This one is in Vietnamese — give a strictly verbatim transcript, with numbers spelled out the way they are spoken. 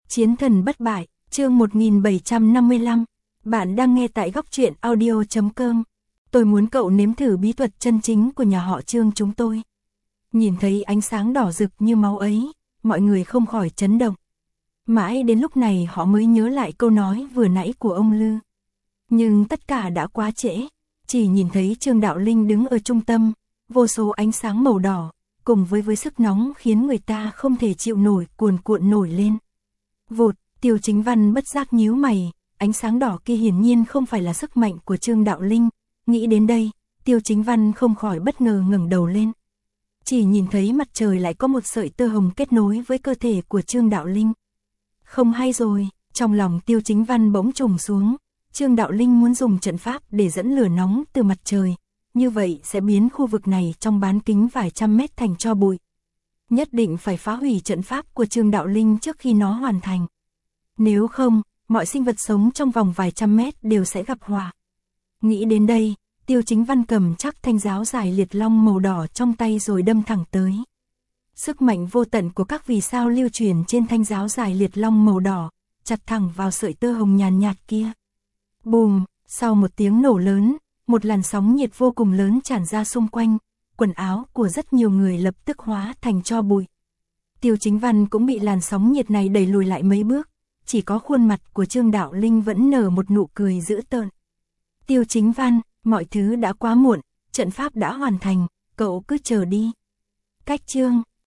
Chiến thần bất bại, chương một nghìn bảy trăm năm mươi lăm. Bạn đang nghe tại góc truyện audio chấm com. Tôi muốn cậu nếm thử bí thuật chân chính của nhà họ Trương chúng tôi. Nhìn thấy ánh sáng đỏ rực như máu ấy, mọi người không khỏi chấn động. Mãi đến lúc này họ mới nhớ lại câu nói vừa nãy của ông Lư. Nhưng tất cả đã quá trễ, chỉ nhìn thấy Trương Đạo Linh đứng ở trung tâm, vô số ánh sáng màu đỏ, cùng với với sức nóng khiến người ta không thể chịu nổi cuồn cuộn nổi lên. Vụt, Tiêu Chính Văn bất giác nhíu mày, ánh sáng đỏ kia hiển nhiên không phải là sức mạnh của Trương Đạo Linh. Nghĩ đến đây, Tiêu Chính Văn không khỏi bất ngờ ngẩng đầu lên. Chỉ nhìn thấy mặt trời lại có một sợi tơ hồng kết nối với cơ thể của Trương Đạo Linh. Không hay rồi, trong lòng Tiêu Chính Văn bỗng trùng xuống. Trương Đạo Linh muốn dùng trận pháp để dẫn lửa nóng từ mặt trời, như vậy sẽ biến khu vực này trong bán kính vài trăm mét thành tro bụi. Nhất định phải phá hủy trận pháp của Trương Đạo Linh trước khi nó hoàn thành. Nếu không, mọi sinh vật sống trong vòng vài trăm mét đều sẽ gặp họa. Nghĩ đến đây, Tiêu Chính Văn cầm chắc thanh giáo dài liệt long màu đỏ trong tay rồi đâm thẳng tới. Sức mạnh vô tận của các vì sao lưu truyền trên thanh giáo dài liệt long màu đỏ, chặt thẳng vào sợi tơ hồng nhàn nhạt kia. Bùm, sau một tiếng nổ lớn, một làn sóng nhiệt vô cùng lớn tràn ra xung quanh, quần áo của rất nhiều người lập tức hóa thành tro bụi. Tiêu Chính Văn cũng bị làn sóng nhiệt này đẩy lùi lại mấy bước, chỉ có khuôn mặt của Trương Đạo Linh vẫn nở một nụ cười dữ tợn. Tiêu Chính Văn, mọi thứ đã quá muộn, trận pháp đã hoàn thành, cậu cứ chờ đi. Cách Trương,